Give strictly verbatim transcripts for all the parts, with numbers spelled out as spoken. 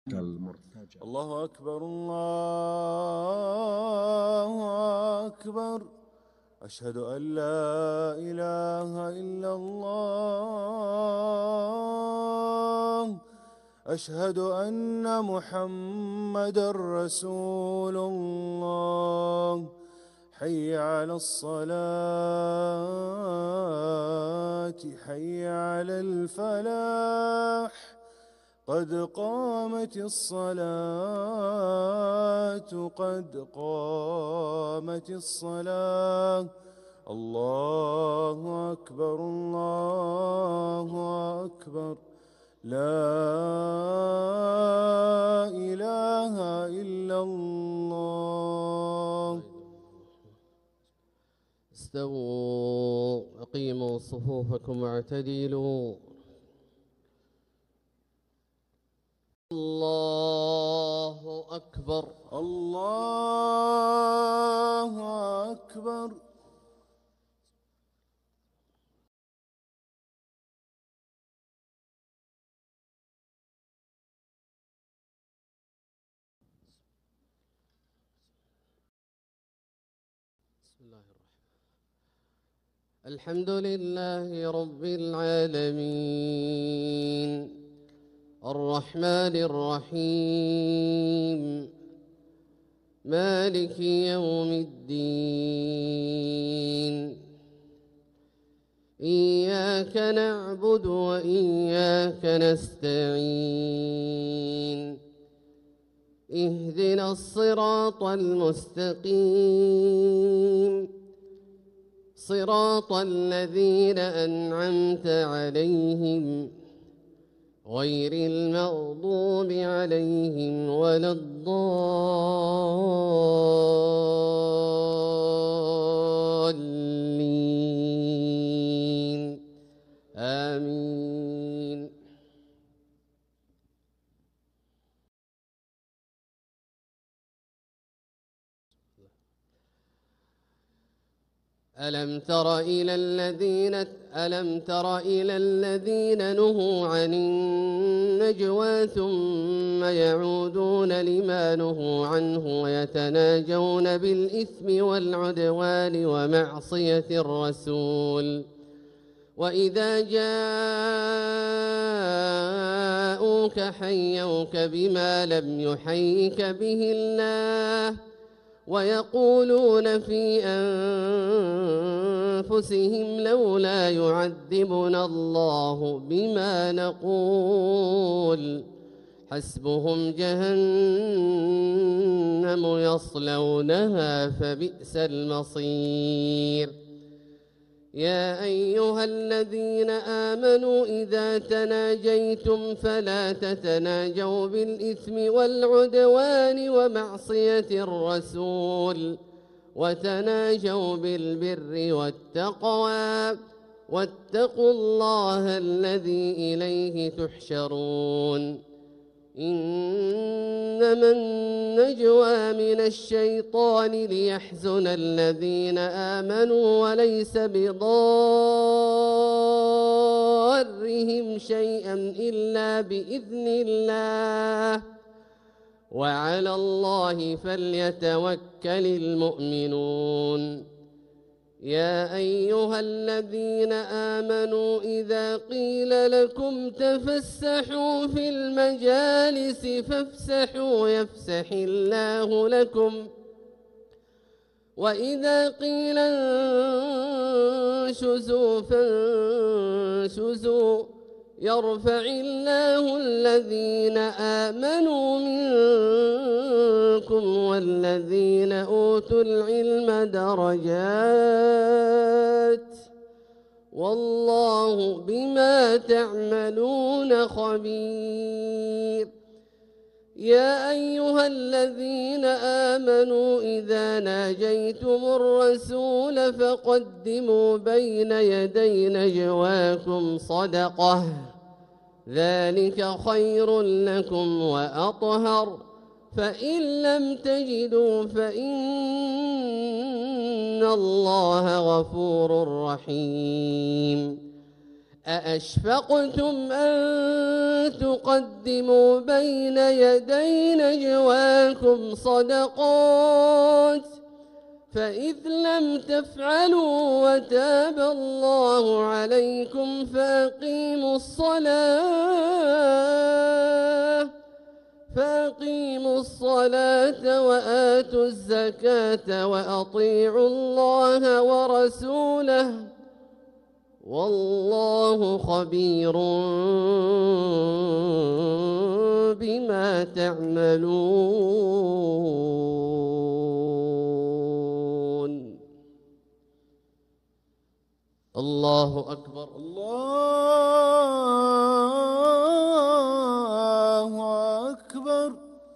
المرتجى. الله أكبر الله أكبر، أشهد أن لا إله إلا الله، أشهد أن محمدًا رسول الله. حي على الصلاة، حي على الفلاح، قد قامت الصلاة، قد قامت الصلاة. الله أكبر الله أكبر، لا إله إلا الله. استووا، أقيموا صفوفكم واعتدلوا. الله أكبر الله أكبر. بسم الله الرحمن الحمد لله رب العالمين الرحمن الرحيم مالك يوم الدين. إياك نعبد وإياك نستعين. اهدنا الصراط المستقيم، صراط الذين أنعمت عليهم غير المغضوب عليهم ولا الضالين. آمين. ألم تر إلى الذين ألم تر إلى الذين نهوا عن النجوى ثم يعودون لما نهوا عنه ويتناجون بالإثم والعدوان ومعصية الرسول وإذا جاءوك حيوك بما لم يحيك به الله ويقولون في أنفسهم لولا يعذبنا الله بما نقول حسبهم جهنم يصلونها فبئس المصير. يا أيها الذين آمنوا إذا تناجيتم فلا تتناجوا بالإثم والعدوان ومعصية الرسول وتناجوا بالبر والتقوى واتقوا الله الذي إليه تحشرون. إنما النجوى من الشيطان ليحزن الذين آمنوا وليس بضارهم شيئا إلا بإذن الله وعلى الله فليتوكل المؤمنون. يا أيها الذين آمنوا إذا قيل لكم تفسحوا في المجالس فافسحوا يفسح الله لكم وإذا قيل انشزوا فانشزوا يرفع الله الذين آمنوا منكم والذين أوتوا العلم درجات والله بما تعملون خبير. يا أيها الذين آمنوا إذا ناجيتم الرسول فقدموا بين يدي نجواكم صدقة ذلك خير لكم وأطهر فإن لم تجدوا فإن الله غفور رحيم. أأشفقتم أن تقدموا بين يدي نجواكم صدقات فإذ لم تفعلوا وتاب الله عليكم فأقيموا الصلاة فأقيموا الصلاة وآتوا الزكاة وأطيعوا الله ورسوله والله خبير بما تعملون. الله أكبر. الله أكبر.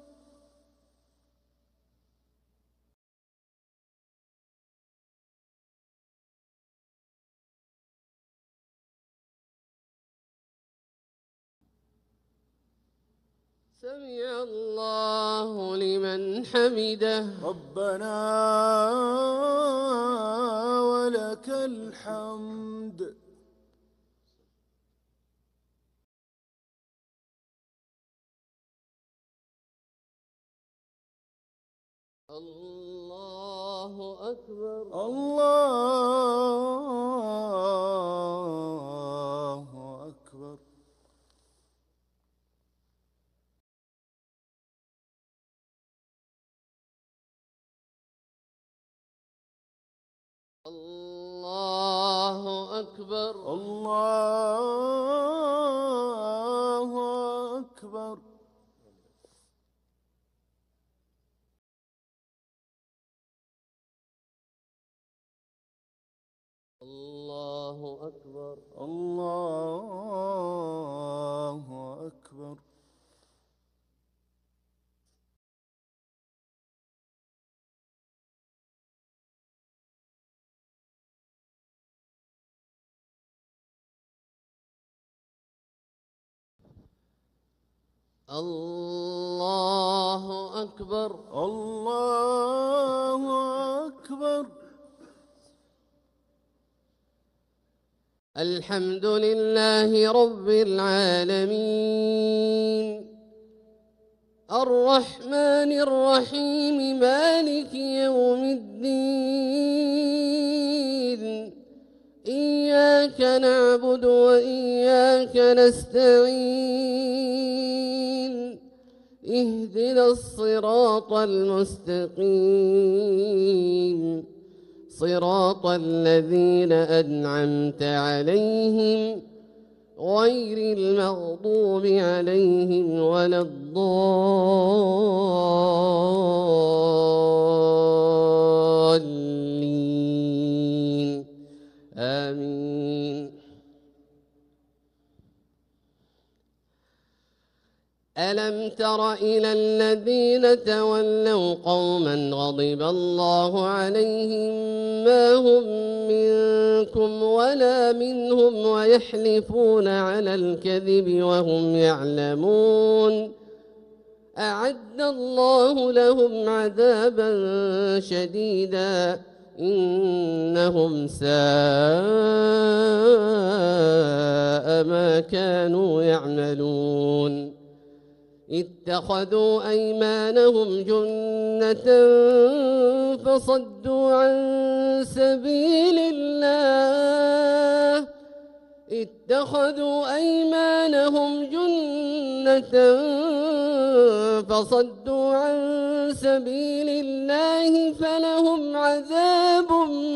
سمع الله لمن حمده. ربنا ولك الحمد. الله أكبر. الله أكبر. الله أكبر. الله أكبر. الله أكبر. الله أكبر. الله أكبر. الله أكبر. الحمد لله رب العالمين الرحمن الرحيم مالك يوم الدين إياك نعبد وإياك نستعين اهدنا الصراط المستقيم صراط الذين أنعمت عليهم غير المغضوب عليهم ولا الضالين آمين. ألم تر إلى الذين تولوا قوما غضب الله عليهم ما هم منكم ولا منهم ويحلفون على الكذب وهم يعلمون أعد الله لهم عذابا شديدا إنهم ساء ما كانوا يعملون اتخذوا أيمانهم جنة فصدوا عن سبيل الله اتخذوا أيمانهم جنة فصدوا عن سبيل الله فلهم عذاب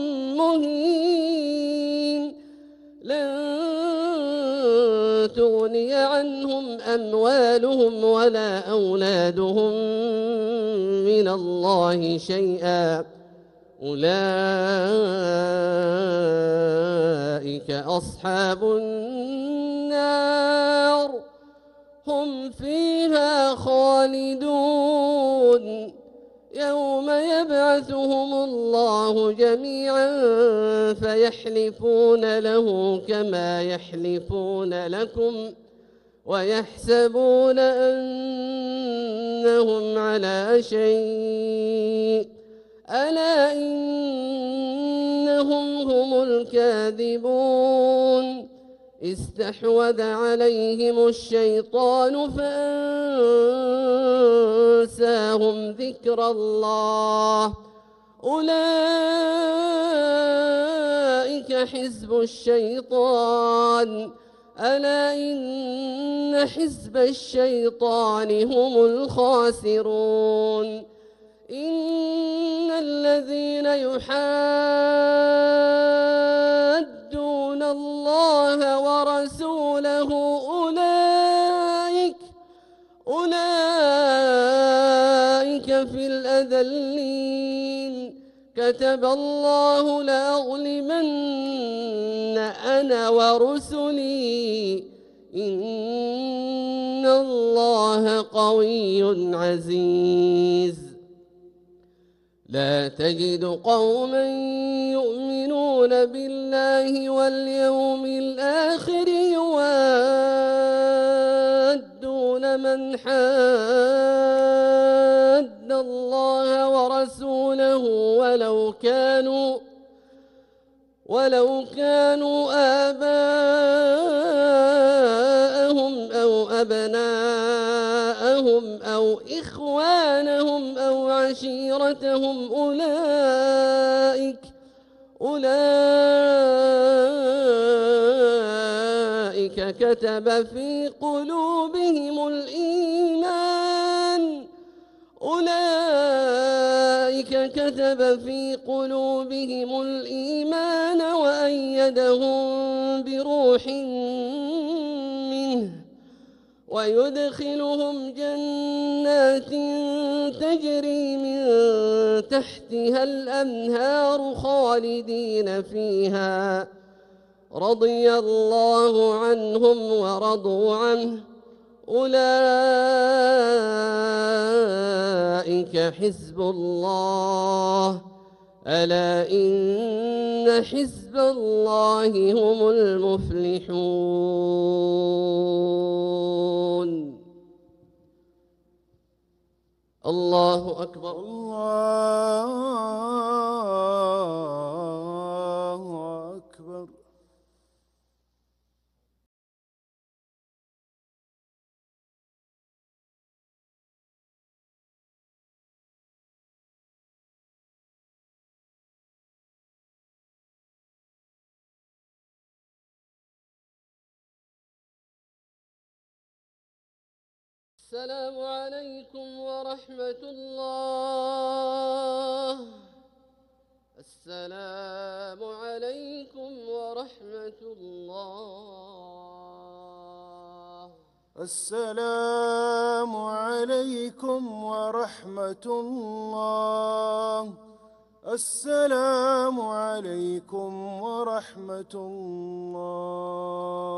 مهين لن تغني عنهم أموالهم ولا أولادهم من الله شيئا أولئك أصحاب النار هم فيها خالدون يوم يبعثهم الله جميعا فيحلفون له كما يحلفون لكم ويحسبون أنهم على شيء ألا إنهم هم الكاذبون استحوذ عليهم الشيطان فأنساهم ذكر الله أولئك حزب الشيطان ألا إن حزب الشيطان هم الخاسرون إن الذين يحادون الله ورسوله أولئك أولئك في الأذلين كتب الله لأغلبن أنا ورسلي إن الله قوي عزيز لا تجد قوما يؤمنون بالله واليوم الآخر يوادون من حاد الله ورسوله ولو كانوا ولو كانوا آباءهم أو أبناءهم أو إخوانهم أو عشيرتهم أولئك أولئك كتب في قلوبهم الإيمان أولئك كتب في قلوبهم الإيمان وأيدهم بروح منه ويدخلهم جنات تجري من تحتها الأنهار خالدين فيها رضي الله عنهم ورضوا عنه أولئك حزب الله ألا إن حزب الله هم المفلحون الله أكبر الله أكبر السلام عليكم ورحمة الله السلام عليكم ورحمة الله السلام عليكم ورحمة الله السلام عليكم ورحمة الله